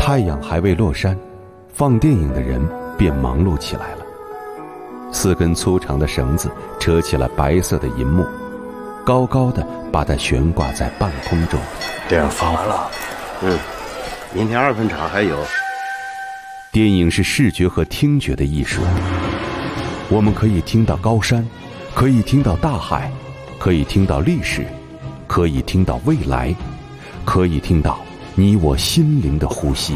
太阳还未落山，放电影的人便忙碌起来了。4根粗长的绳子扯起了白色的银幕，高高的把它悬挂在半空中。 电影放完了， 明天2分场还有。 电影是视觉和听觉的艺术，我们可以听到高山，可以听到大海，可以听到历史，可以听到未来，可以听到你我心灵的呼吸。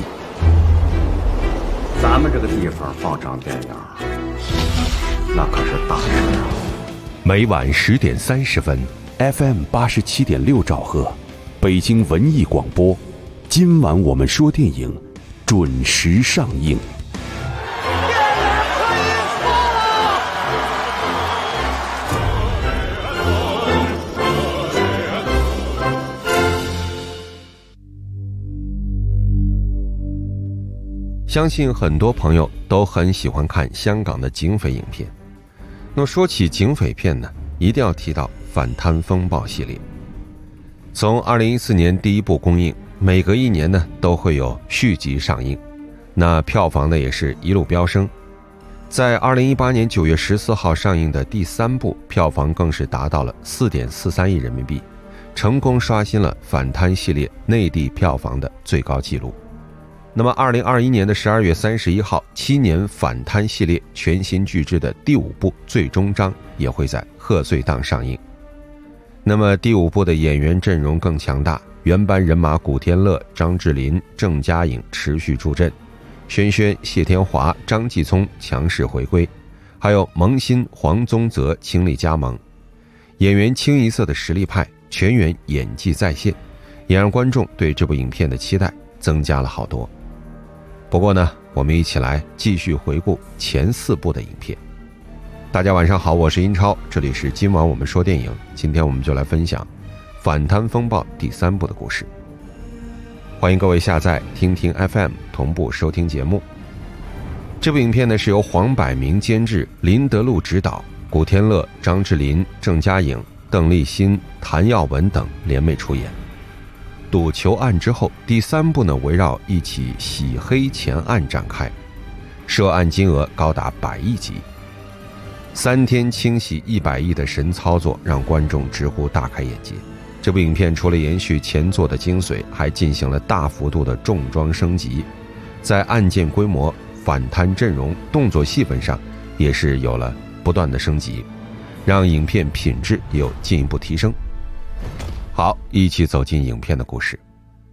咱们这个地方放场电影，那可是大事啊！ 每晚10点30分 ，FM 87.6兆赫，北京文艺广播。今晚我们说电影，准时上映。 相信很多朋友都很喜欢看香港的警匪影片。那么说起警匪片呢，一定要提到反贪风暴系列。从2014年第一部公映，每隔1年呢都会有续集上映，那票房呢也是一路飙升。在2018年9月14号上映的第3部，票房更是达到了4.43亿人民币，成功刷新了反贪系列内地票房的最高纪录。那么2021年的12月31号，7年反贪系列全新巨制的第5部最终章也会在贺岁档上映。那么第5部的演员阵容更强大，原班人马古天乐、张智霖、郑嘉颖持续助阵，轩轩、谢天华、张继聪强势回归，还有蒙欣、黄宗泽倾力加盟，演员清一色的实力派，全员演技在线，也让观众对这部影片的期待增加了好多。不过呢，我们一起来继续回顾前4部的影片。大家晚上好，我是英超，这里是今晚我们说电影。今天我们就来分享反贪风暴第3部的故事。欢迎各位下载听听 FM 同步收听节目。这部影片呢是由黄百鸣监制，林德禄执导，古天乐、张智霖、郑嘉颖、邓丽欣、谭耀文等联袂出演。赌球案之后，第3部呢围绕一起洗黑钱案展开，涉案金额高达100亿级，3天清洗100亿的神操作让观众直呼大开眼界。这部影片除了延续前作的精髓，还进行了大幅度的重装升级，在案件规模、反贪阵容、动作戏份上也是有了不断的升级，让影片品质也有进一步提升。好，一起走进影片的故事。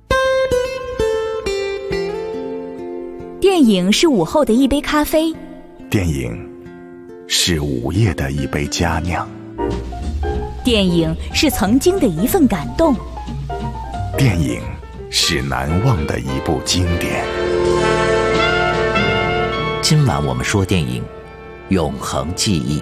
电影是午后的一杯咖啡， 电影是午夜的一杯佳酿， 电影是曾经的一份感动， 电影是难忘的一部经典。 今晚我们说电影，永恒记忆。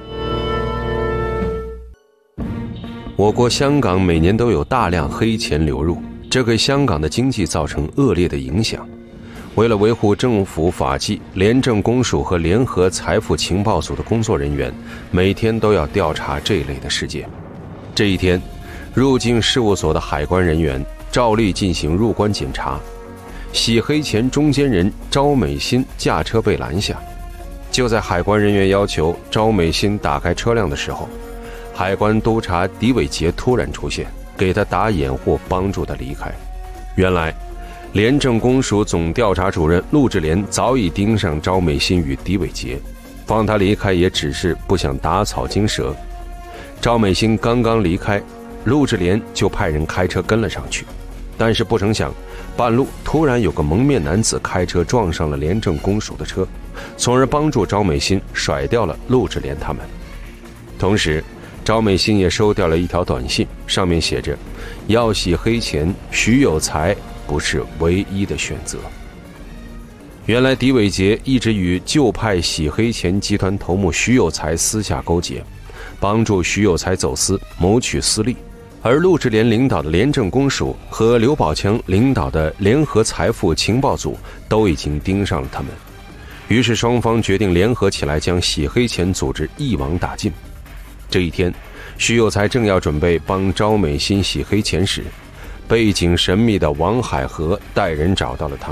我国香港每年都有大量黑钱流入，这给香港的经济造成恶劣的影响。为了维护政府法纪，廉政公署和联合财富情报组的工作人员每天都要调查这一类的事件。这一天，入境事务所的海关人员照例进行入关检查，洗黑钱中间人招美心驾车被拦下。就在海关人员要求招美心打开车辆的时候，海关督察狄伟杰突然出现，给他打掩护，帮助他离开。原来廉政公署总调查主任陆志廉早已盯上招美心与狄伟杰，放他离开也只是不想打草惊蛇。招美心刚刚离开，陆志廉就派人开车跟了上去，但是不成想半路突然有个蒙面男子开车撞上了廉政公署的车，从而帮助招美心甩掉了陆志廉他们。同时招美心也收掉了一条短信，上面写着要洗黑钱，徐有才不是唯一的选择。原来狄伟杰一直与旧派洗黑钱集团头目徐有才私下勾结，帮助徐有才走私，谋取私利。而陆志廉领导的廉政公署和刘宝强领导的联合财富情报组都已经盯上了他们，于是双方决定联合起来将洗黑钱组织一网打尽。这一天，徐有才正要准备帮招美心洗黑钱时，背景神秘的王海河带人找到了他们，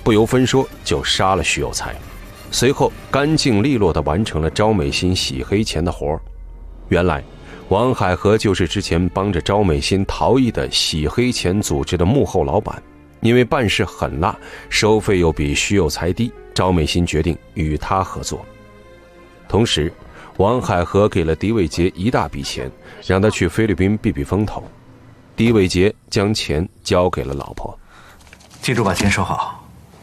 不由分说就杀了徐有才，随后干净利落地完成了招美心洗黑钱的活儿。原来王海河就是之前帮着招美心逃逸的洗黑钱组织的幕后老板，因为办事狠辣，收费又比徐有才低，招美心决定与他合作。同时王海河给了狄伟杰一大笔钱，让他去菲律宾避避风头。狄伟杰将钱交给了老婆， 记住把钱收好。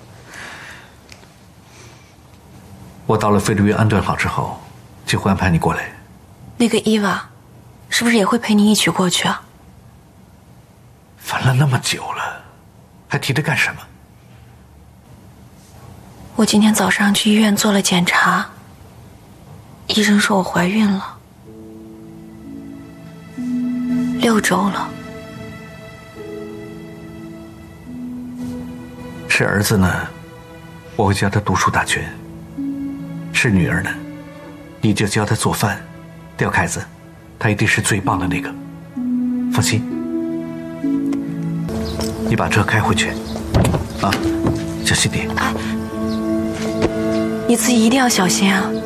我到了菲律宾安顿好之后，就会安排你过来。 那个伊娃是不是也会陪你一起过去啊？ 烦了那么久了，还提着干什么？ 我今天早上去医院做了检查，医生说我怀孕了，6周了。 是儿子呢，我会教他读书打拳；是女儿呢，你就教他做饭、钓凯子，他一定是最棒的那个。放心，你把车开回去，啊，小心点。 哎，你自己一定要小心啊。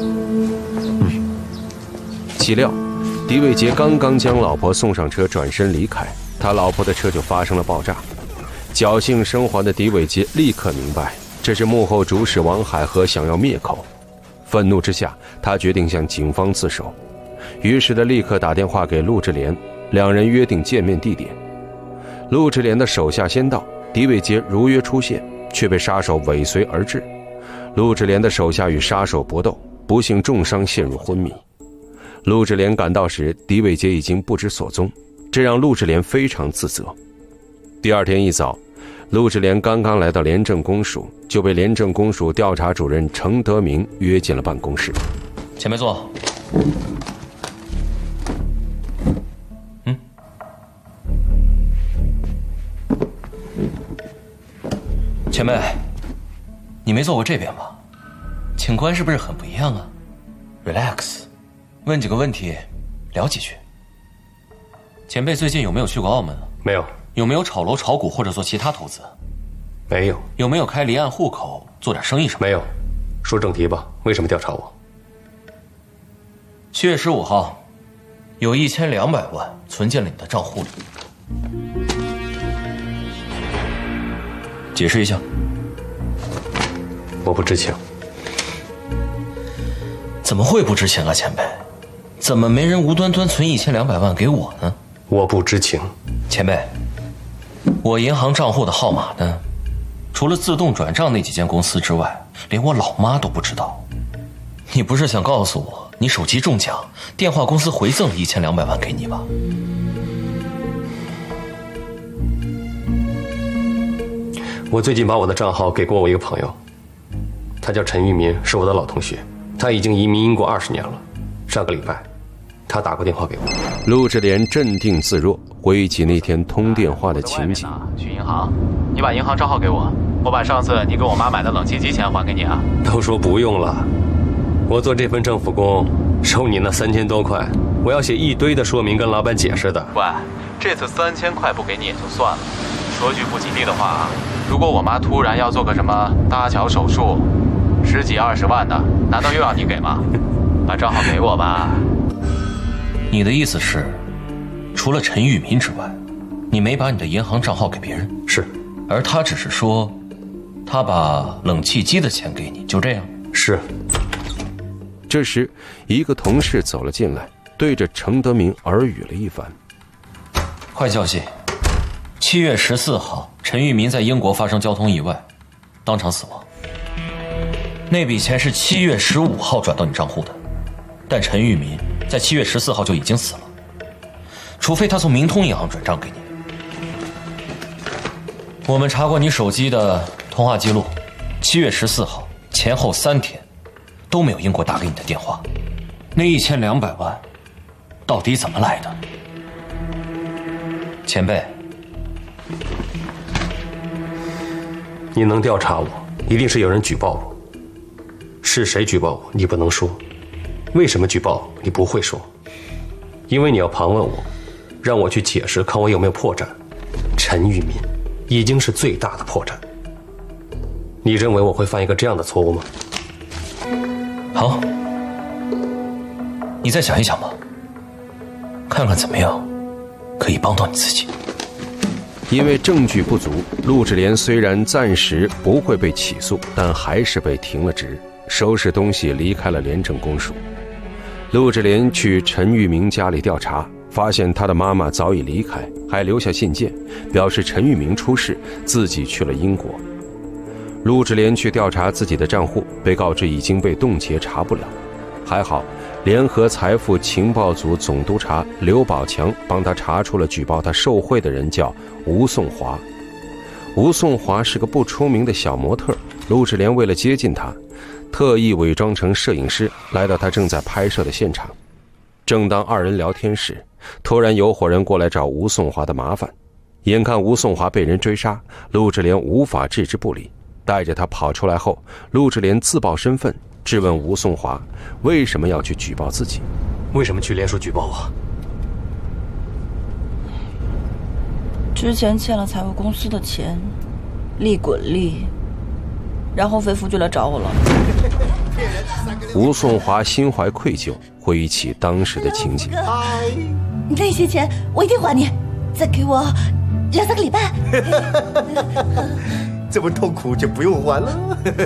岂料狄伟杰刚刚将老婆送上车，转身离开，他老婆的车就发生了爆炸。侥幸生还的狄伟杰立刻明白，这是幕后主使王海河想要灭口。愤怒之下，他决定向警方自首。于是他立刻打电话给陆志廉，两人约定见面地点。陆志廉的手下先到，狄伟杰如约出现，却被杀手尾随而至。陆志廉的手下与杀手搏斗，不幸重伤，陷入昏迷。陆志廉赶到时，狄伟杰已经不知所踪，这让陆志廉非常自责。第二天一早，陆志廉刚刚来到廉政公署，就被廉政公署调查主任程德明约进了办公室。 前面坐。前辈，你没坐过这边吧？警官是不是很不一样啊 ？Relax， 问几个问题，聊几句。前辈最近有没有去过澳门？ 没有。 有没有炒楼、炒股或者做其他投资？ 没有。 有没有开离岸户口做点生意什么？ 没有。说正题吧，为什么调查我 ？7月15号，有1200万存进了你的账户里。解释一下。 我不知情。 怎么会不知情啊，前辈？怎么没人无端端存1200万给我呢？ 我不知情。 前辈，我银行账户的号码呢？除了自动转账那几间公司之外，连我老妈都不知道。你不是想告诉我，你手机中奖，电话公司回赠了1200万给你吧？ 我最近把我的账号给过我一个朋友，他叫陈玉民，是我的老同学，他已经移民英国20年了。上个礼拜，他打过电话给我。 陆志廉镇定自若，回忆起那天通电话的情景。 去银行，你把银行账号给我，我把上次你给我妈买的冷气机钱还给你啊。 都说不用了，我做这份政府工，收你那3000多块，我要写一堆的说明跟老板解释的。 喂，这次3000块不给你也就算了，说句不吉利的话啊，如果我妈突然要做个什么搭桥手术，10几20万的，难道又要你给吗？把账号给我吧。 你的意思是，除了陈玉民之外，你没把你的银行账号给别人？ 是。 而他只是说，他把冷气机的钱给你，就这样？ 是。 这时，一个同事走了进来，对着程德明耳语了一番。 坏消息，7月14号，陈玉民在英国发生交通意外，当场死亡。那笔钱是7月15号转到你账户的，但陈玉民在7月14号就已经死了，除非他从明通银行转账给你。我们查过你手机的通话记录，7月14号前后3天都没有英国打给你的电话。那1200万到底怎么来的？前辈， 你能调查我，一定是有人举报我。是谁举报我，你不能说。为什么举报我，你不会说。因为你要盘问我，让我去解释，看我有没有破绽。陈玉民已经是最大的破绽。 你认为我会犯一个这样的错误吗？ 好，你再想一想吧，看看怎么样可以帮到你自己。 因为证据不足，陆志廉虽然暂时不会被起诉，但还是被停了职，收拾东西离开了廉政公署。陆志廉去陈玉明家里调查，发现他的妈妈早已离开，还留下信件，表示陈玉明出事，自己去了英国。陆志廉去调查自己的账户，被告知已经被冻结，查不了。还好联合财富情报组总督察刘宝强帮他查出了举报他受贿的人叫吴颂华。吴颂华是个不出名的小模特，陆志廉为了接近他，特意伪装成摄影师来到他正在拍摄的现场。正当二人聊天时，突然有伙人过来找吴颂华的麻烦。眼看吴颂华被人追杀，陆志廉无法置之不理，带着他跑出来后，陆志廉自报身份，质问吴颂华为什么要去举报自己。 为什么去联署举报我？ 之前欠了财务公司的钱，利滚利，然后飞夫就来找我了。 吴颂华心怀愧疚，回忆起当时的情景。 那些钱我一定还你，再给我2-3个礼拜。 这么痛苦就不用还了。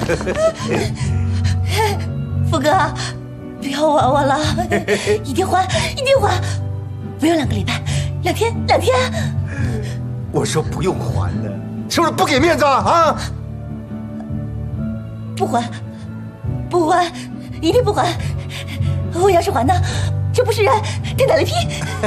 福哥，不要玩我了，一定还，一定还，不用2个礼拜，2天。 我说不用还了，是不是不给面子啊？ 不还，一定不还。我要是还呢，这不是人天打雷劈。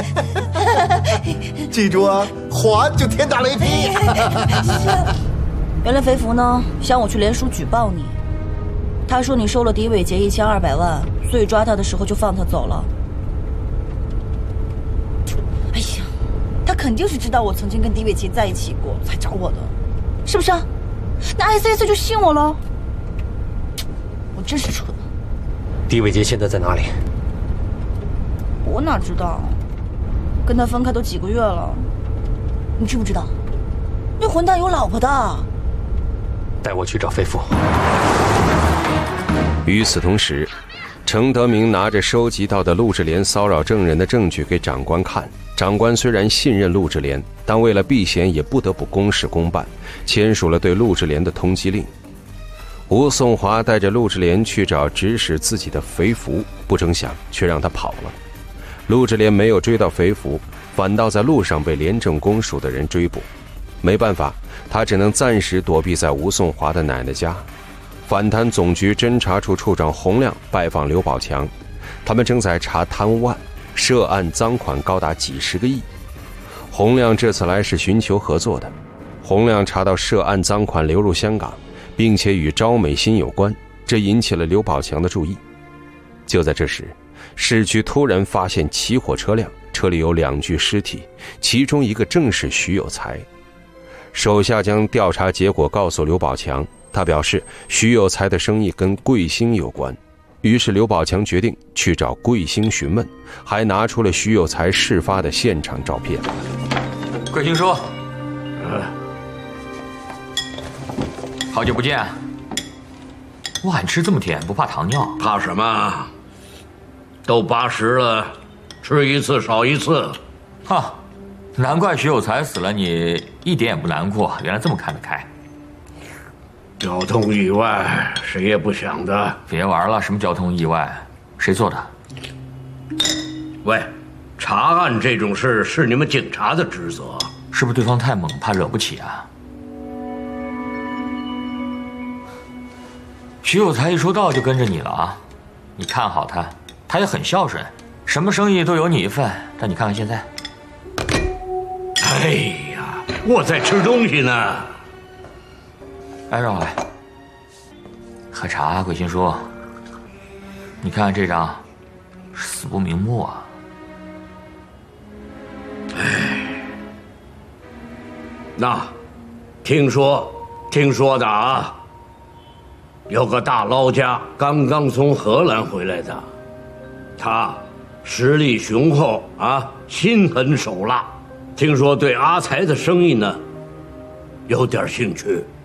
记住啊，还就天打雷劈。 原来飞福呢想我去联署举报你，他说你收了狄伟杰1200万，所以抓他的时候就放他走了。哎呀，他肯定是知道我曾经跟狄伟杰在一起过，才找我的，是不是啊？那 ICC 就信我了。我真是蠢。 狄伟杰现在在哪里？ 我哪知道？跟他分开都几个月了。 你知不知道？ 那混蛋有老婆的。 带我去找飞夫。 与此同时，程德明拿着收集到的陆志廉骚扰证人的证据给长官看。长官虽然信任陆志廉，但为了避嫌也不得不公事公办，签署了对陆志廉的通缉令。吴颂华带着陆志廉去找指使自己的肥福，不成想却让他跑了。陆志廉没有追到肥福，反倒在路上被廉政公署的人追捕。没办法，他只能暂时躲避在吴颂华的奶奶家。反贪总局侦查处处长洪亮拜访刘宝强，他们正在查贪污案，涉案赃款高达几十个亿。洪亮这次来是寻求合作的。洪亮查到涉案赃款流入香港，并且与招美心有关，这引起了刘宝强的注意。就在这时，市区突然发现起火车辆，车里有2具尸体，其中一个正是徐有才。手下将调查结果告诉刘宝强，他表示徐有才的生意跟贵兴有关。于是刘宝强决定去找贵兴询问，还拿出了徐有才事发的现场照片。 贵兴说：“好久不见。哇，你吃这么甜，不怕糖尿？ 怕什么？都80了，吃一次少一次。 哈，难怪徐有才死了，你一点也不难过，原来这么看得开。 交通意外，谁也不想的。 别玩了，什么交通意外？谁做的？ 喂，查案这种事是你们警察的职责。 是不是对方太猛，怕惹不起啊？徐有才一说到就跟着你了啊！你看好他，他也很孝顺，什么生意都有你一份。但你看看现在， 哎呀，我在吃东西呢。 哎，让我来喝茶。贵兴叔，你看这张，死不瞑目啊！ 哎，那听说的啊。有个大捞家刚刚从荷兰回来的，他实力雄厚啊，心狠手辣，听说对阿才的生意呢有点兴趣。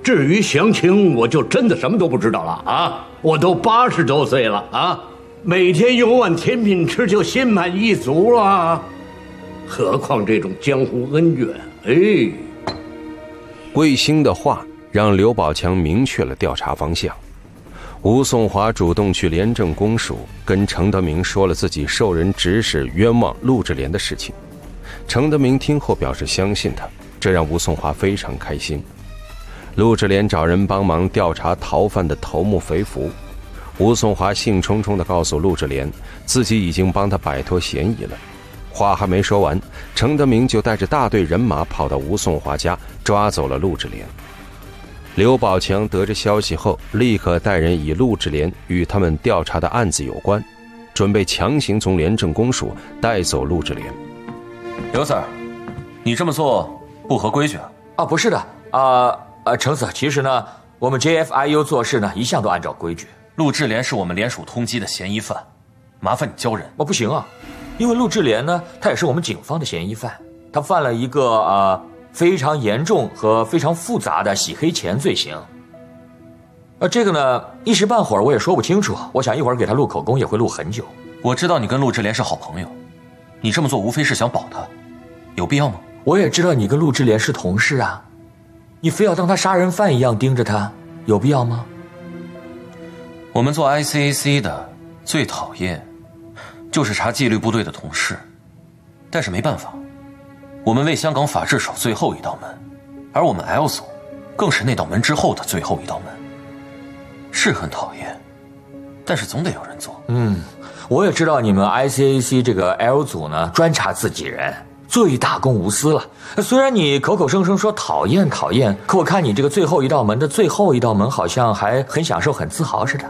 至于详情，我就真的什么都不知道了啊！我都80多岁了啊，每天有碗甜品吃就心满意足了，何况这种江湖恩怨？哎， 卫星的话让刘宝强明确了调查方向。吴颂华主动去廉政公署跟程德明说了自己受人指使冤枉陆志廉的事情。程德明听后表示相信他，这让吴颂华非常开心。陆志廉找人帮忙调查逃犯的头目肥福，吴颂华兴冲冲地告诉陆志廉自己已经帮他摆脱嫌疑了。话还没说完，程德明就带着大队人马跑到吴颂华家，抓走了陆志廉。刘宝强得知消息后，立刻带人以陆志廉与他们调查的案子有关，准备强行从廉政公署带走陆志廉。 刘 Sir， 你这么做不合规矩啊！ 啊，不是的，程 Sir， 其实呢，我们 JFIU 做事呢一向都按照规矩。 陆志廉是我们联署通缉的嫌疑犯，麻烦你交人。 不行啊，因为陆志廉呢，他也是我们警方的嫌疑犯，他犯了一个非常严重和非常复杂的洗黑钱罪行。这个呢，一时半会儿我也说不清楚，我想一会儿给他录口供也会录很久。 我知道你跟陆志廉是好朋友，你这么做无非是想保他，有必要吗？ 我也知道你跟陆志廉是同事啊，你非要当他杀人犯一样盯着他，有必要吗？ 我们做 ICAC 的最讨厌就是查纪律部队的同事，但是没办法，我们为香港法治守最后一道门，而我们 L 组更是那道门之后的最后一道门。是很讨厌，但是总得有人做。 我也知道你们 ICAC 这个 L 组呢，专查自己人，最大公无私了。虽然你口口声声说讨厌，可我看你这个最后一道门的最后一道门，好像还很享受、很自豪似的。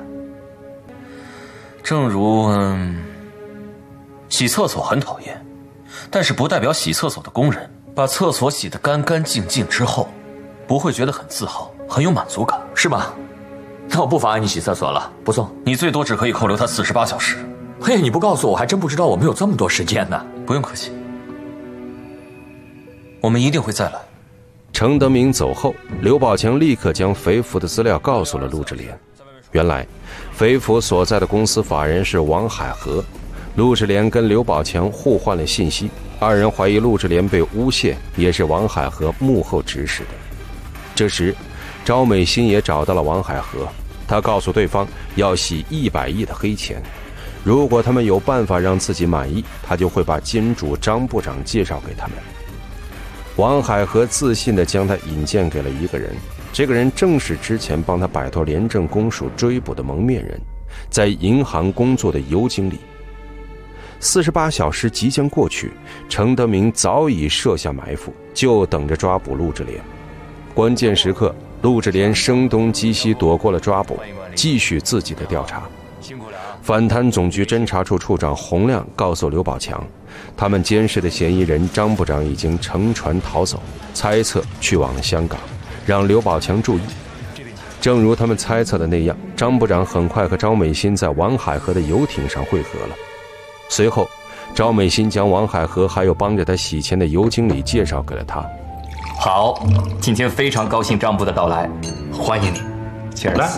正如洗厕所很讨厌，但是不代表洗厕所的工人把厕所洗得干干净净之后，不会觉得很自豪、很有满足感， 是吗？那我不妨碍你洗厕所了，不送。 你最多只可以扣留他48小时。 嘿，你不告诉我，还真不知道我们有这么多时间呢。 不用客气，我们一定会再来。 程德明走后，刘宝强立刻将肥福的资料告诉了陆志廉。原来肥福所在的公司法人是王海和，陆志廉跟刘宝强互换了信息，二人怀疑陆志廉被诬陷也是王海和幕后指使的。这时赵美心也找到了王海和，他告诉对方要洗100亿的黑钱，如果他们有办法让自己满意，他就会把金主张部长介绍给他们。王海和自信地将他引荐给了一个人，这个人正是之前帮他摆脱廉政公署追捕的蒙面人，在银行工作的尤经理。48小时即将过去，程德明早已设下埋伏，就等着抓捕陆志廉。关键时刻，陆志廉声东击西躲过了抓捕，继续自己的调查。反贪总局侦查处处长洪亮告诉刘宝强，他们监视的嫌疑人张部长已经乘船逃走，猜测去往了香港，让刘宝强注意。正如他们猜测的那样，张部长很快和赵美心在王海河的游艇上会合了。随后赵美心将王海河还有帮着他洗钱的尤经理介绍给了他。 好，今天非常高兴张部的到来，欢迎你。Cheers。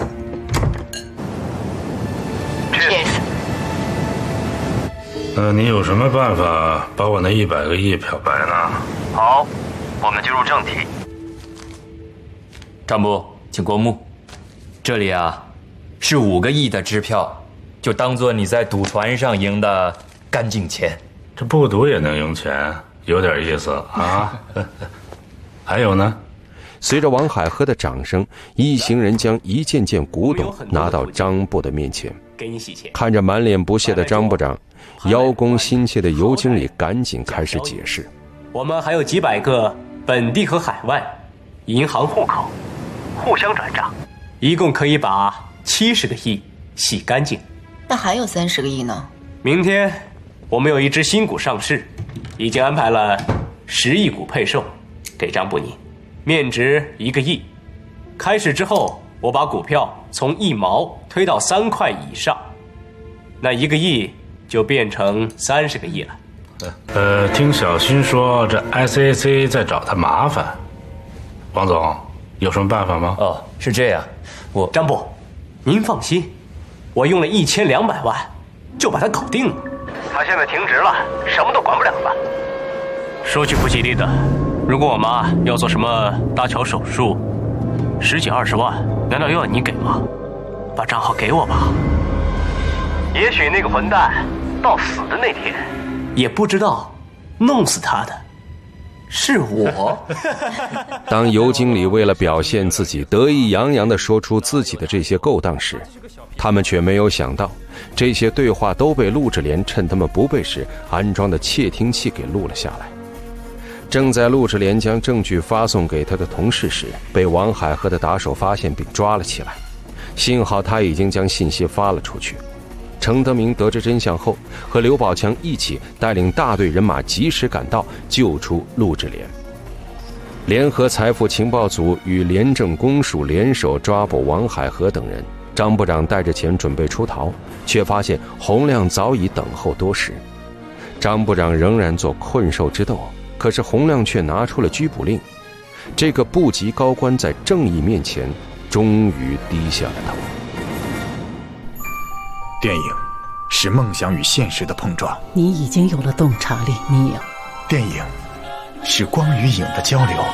你有什么办法把我那100个亿漂白呢？ 好，我们进入正题。张部，请过目。这里啊，是5个亿的支票，就当做你在赌船上赢的干净钱。 这不赌也能赢钱，有点意思啊。还有呢？ 随着王海和的掌声，一行人将一件件古董拿到张部的面前。 给你洗钱。 看着满脸不屑的张部长，邀功心切的尤经理赶紧开始解释。 我们还有几百个本地和海外银行户口，互相转账，一共可以把70个亿洗干净。 那还有30个亿呢？ 明天我们有一只新股上市，已经安排了10亿股配售给张部你，面值1个亿。开始之后，我把股票从1毛推到3块以上，那1个亿就变成30个亿了。 听小新说这 ICAC 在找他麻烦，王总， 有什么办法吗？ 哦，是这样， 张部，您放心，我用了1200万就把他搞定了。他现在停职了，什么都管不了了。说句不吉利的，如果我妈要做什么搭桥手术，10几20万，难道又要你给吗？把账号给我吧。也许那个混蛋到死的那天，也不知道弄死他的是我。 当尤经理为了表现自己得意洋洋地说出自己的这些勾当时，他们却没有想到，这些对话都被陆志廉趁他们不备时安装的窃听器给录了下来。正在陆志廉将证据发送给他的同事时，被王海河的打手发现并抓了起来。幸好他已经将信息发了出去。程德明得知真相后，和刘宝强一起带领大队人马及时赶到，救出陆志廉。联合财富情报组与廉政公署联手抓捕王海河等人。张部长带着钱准备出逃，却发现洪亮早已等候多时。张部长仍然做困兽之斗，可是洪亮却拿出了拘捕令。这个部级高官在正义面前终于低下了头。 电影是梦想与现实的碰撞， 你已经有了洞察力，你有。 电影是光与影的交流，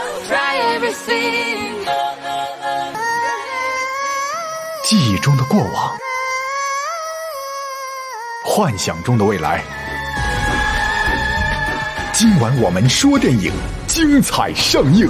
记忆中的过往，幻想中的未来。今晚我们说电影，精彩上映。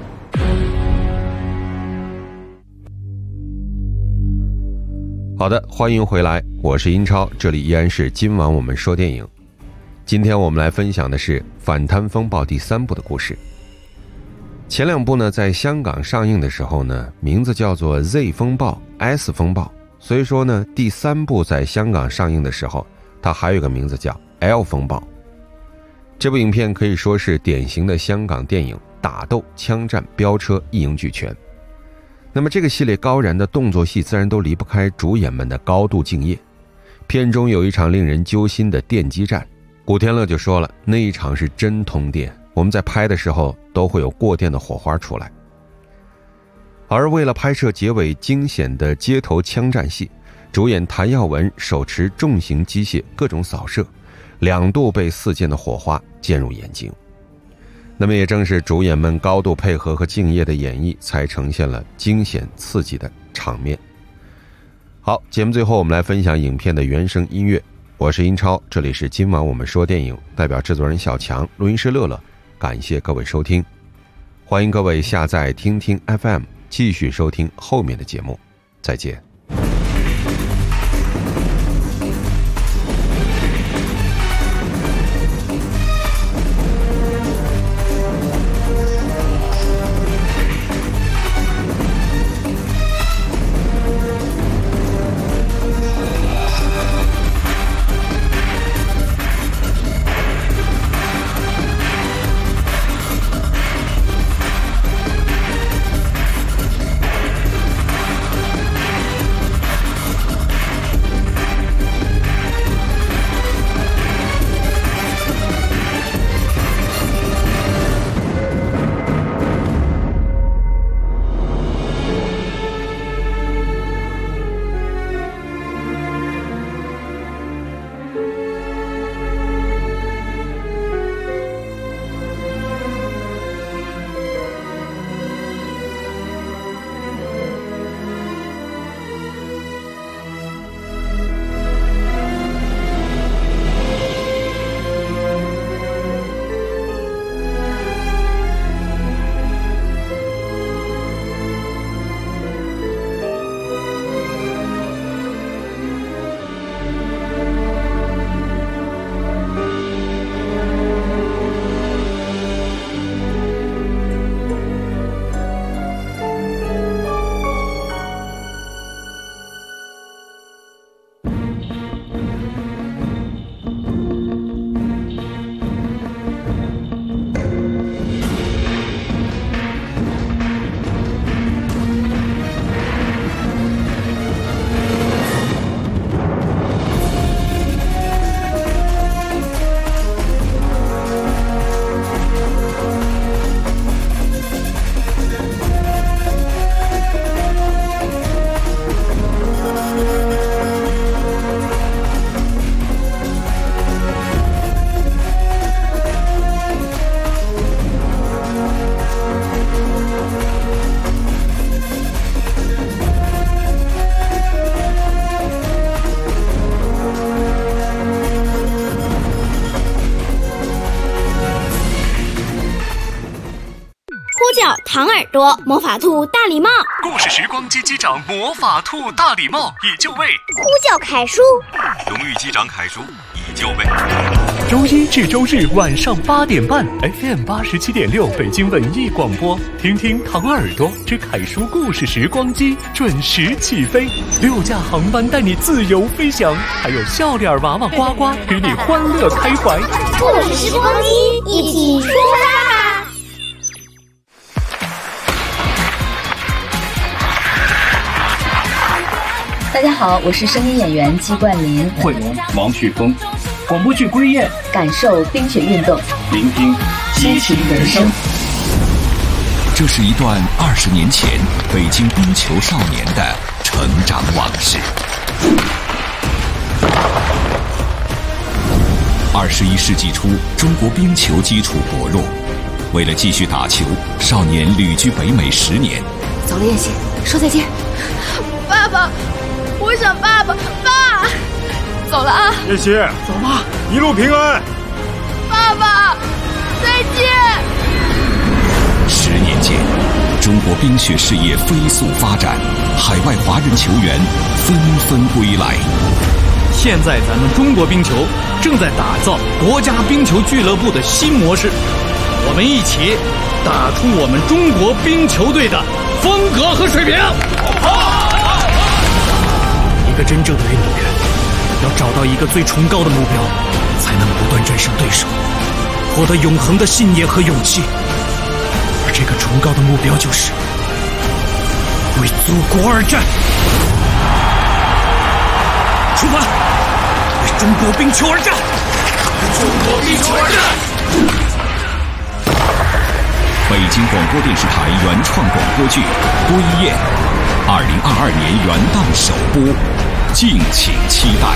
好的，欢迎回来，我是英超，这里依然是今晚我们说电影。今天我们来分享的是《反贪风暴》第3部的故事。前2部呢，在香港上映的时候呢，名字叫做 Z 风暴、S 风暴，所以说呢，第3部在香港上映的时候，它还有个名字叫 L 风暴。这部影片可以说是典型的香港电影，打斗、枪战、飙车一应俱全。那么这个系列高燃的动作戏自然都离不开主演们的高度敬业。片中有一场令人揪心的电击战，古天乐就说了，那一场是真通电，我们在拍的时候都会有过电的火花出来。而为了拍摄结尾惊险的街头枪战戏，主演谭耀文手持重型机械各种扫射，2度被4溅的火花溅入眼睛。那么也正是主演们高度配合和敬业的演绎，才呈现了惊险刺激的场面。好，节目最后我们来分享影片的原声音乐。我是英超，这里是今晚我们说电影，代表制作人小强，录音师乐乐，感谢各位收听。欢迎各位下载听听 FM， 继续收听后面的节目。再见。 糖耳朵、魔法兔大礼帽。 故事时光机机长魔法兔大礼帽已就位， 呼叫凯叔， 荣誉机长凯叔已就位。周一至周日晚上8点半 ，FM 87.6北京文艺广播，听听糖耳朵之凯叔故事时光机准时起飞，6架航班带你自由飞翔，还有笑脸娃娃呱呱给你欢乐开怀。 故事时光机，一起出发吧！ 大家好，我是声音演员姬冠霖， 汇龙王旭峰，广播剧归雁， 感受冰雪运动， 聆听激情人生。 这是一段20年前北京冰球少年的成长往事。21世纪初，中国冰球基础薄弱，为了继续打球，少年旅居北美10年。 走了，燕西，说再见。 爸爸，我想爸爸，爸，走了啊！ 燕西，走吧，一路平安。 爸爸，再见。 10年间，中国冰雪事业飞速发展，海外华人球员纷纷归来。 现在咱们中国冰球正在打造国家冰球俱乐部的新模式，我们一起打出我们中国冰球队的风格和水平。一个真正的运动员，要找到一个最崇高的目标，才能不断战胜对手，获得永恒的信念和勇气。而这个崇高的目标就是为祖国而战。出发，为中国冰球而战！中国冰球而战！ 北京广播电视台原创广播剧《归雁》，2022年元旦首播，敬请期待。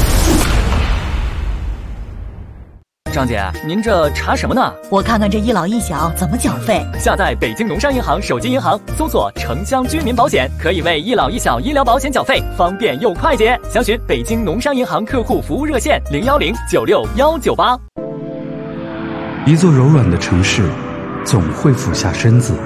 张姐，您这查什么呢？ 我看看这一老一小怎么缴费。 下载北京农商银行手机银行，搜索城乡居民保险，可以为一老一小医疗保险缴费，方便又快捷。详询北京农商银行客户服务热线010969198。 一座柔软的城市，总会俯下身子，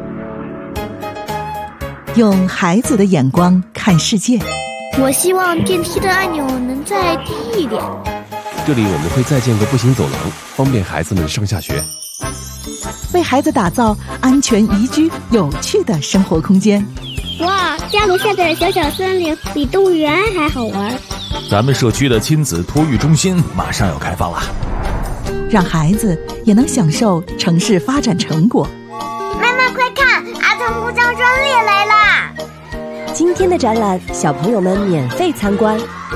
用孩子的眼光看世界。 我希望电梯的按钮能再低一点。 这里我们会再建个步行走廊，方便孩子们上下学。 为孩子打造安全宜居、有趣的生活空间。 哇，家楼下的小小森林比动物园还好玩。 咱们社区的亲子托育中心马上要开放了， 让孩子也能享受城市发展成果。 妈妈快看，儿童服装专列来啦！ 今天的展览，小朋友们免费参观。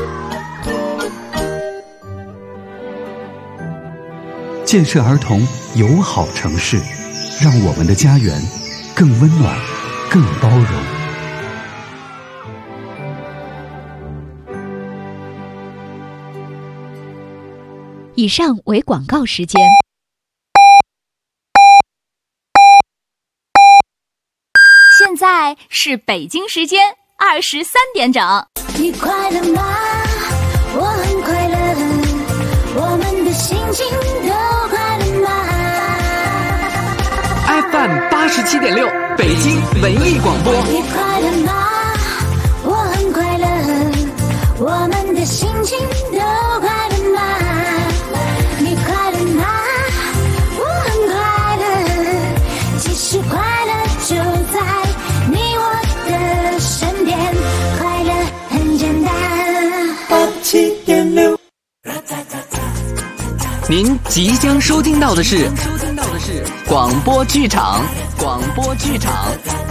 建设儿童友好城市，让我们的家园更温暖、更包容。 以上为广告时间。现在是北京时间23点整。 你快乐吗？我很快乐，我们的心情都快乐吗 ？FM 87.6，北京文艺广播。 你快乐吗？我很快乐，我们的心情都快乐吗？你快乐吗？我很快乐，其实快乐就在你我的身边，快乐很简单。87.6。 您即将收听到的是广播剧场。